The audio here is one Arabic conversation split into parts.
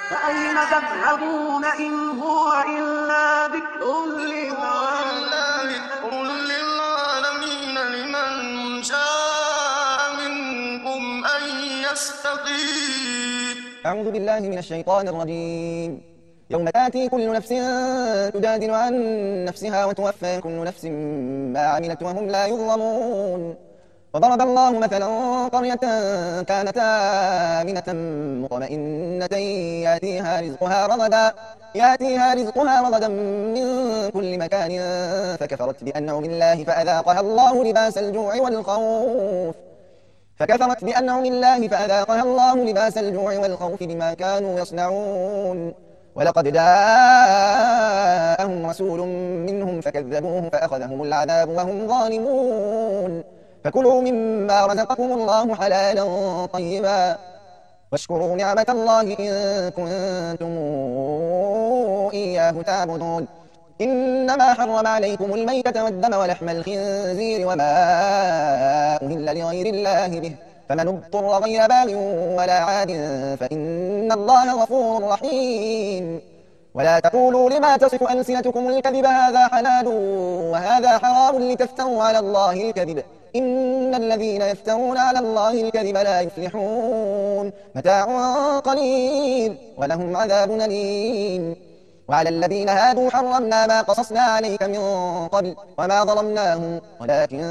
فأين تذهبون إن هو إلا ذكر للعالمين لمن شاء منكم أن يستقيم. أعوذ بالله من الشيطان الرجيم. يوم تأتي كل نفس تجادل عن نفسها وتوفى كل نفس ما عملت وهم لا يظلمون. وضرب الله مثلا قرية كانت آمنة مطمئنة يأتيها رزقها رغدا من كل مكان فكفرت بأنعم الله فأذاقها الله لباس الجوع والخوف بما كانوا يصنعون. ولقد جاءهم رسول منهم فكذبوه فأخذهم العذاب وهم ظالمون. فكلوا مما رزقكم الله حلالا طيبا واشكروا نعمة الله إن كنتم إياه تعبدون. إنما حرم عليكم الميتة والدم ولحم الخنزير وما أهل لغير الله به، فمن اضطر غير باغ ولا عاد فإن الله غفور رحيم. ولا تقولوا لما تصف ألسنتكم الكذب هذا حلال وهذا حرام لتفتروا على الله الكذب، إن الذين يفترون على الله الكذب لا يفلحون. متاع قليل ولهم عذاب أليم. وعلى الذين هادوا حرمنا ما قصصنا عليك من قبل وما ظلمناهم ولكن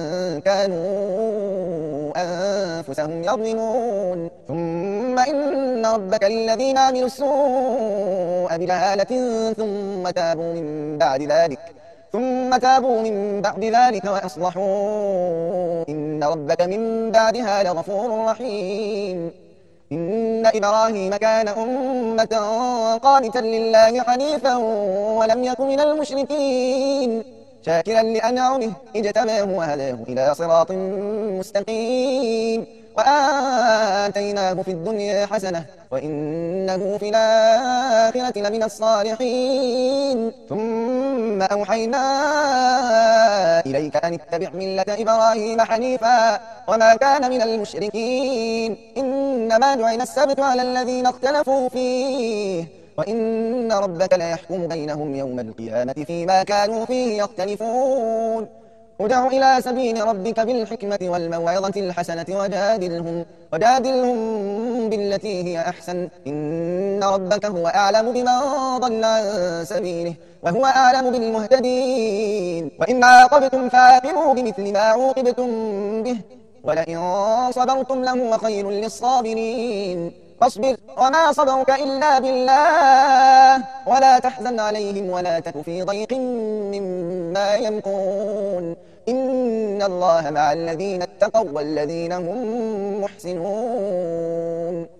كانوا أنفسهم يظلمون. ثم إن ربك للذين عملوا السوء بجهالة ثم تابوا من بعد ذلك وأصلحوا إن ربك من بعدها لغفور رحيم. إن إبراهيم كان أمة قانتا لله حنيفا ولم يك من المشركين شاكرا لأنعمه اجتباه وهداه إلى صراط مستقيم. وآتيناه في الدنيا حسنة وإنه في الآخرة لمن الصالحين. ثم أوحينا إليك أن اتبع ملة إبراهيم حنيفا وما كان من المشركين. إنما جعل السبت على الذين اختلفوا فيه وإن ربك ليحكم بينهم يوم القيامة فيما كانوا فيه يختلفون. ادع إلى سبيل ربك بالحكمة والموعظة الحسنة وجادلهم بالتي هي أحسن، إن ربك هو أعلم بمن ضل عن سبيله وهو أعلم بالمهتدين. وإن عاقبتم فعاقبوا بمثل ما عوقبتم به ولئن صبرتم لهو خير للصابرين. فاصبر وما صبرك إلا بالله ولا تحزن عليهم ولا تك في ضيق مما يمكرون. إن الله مع الذين اتقوا والذين هم محسنون.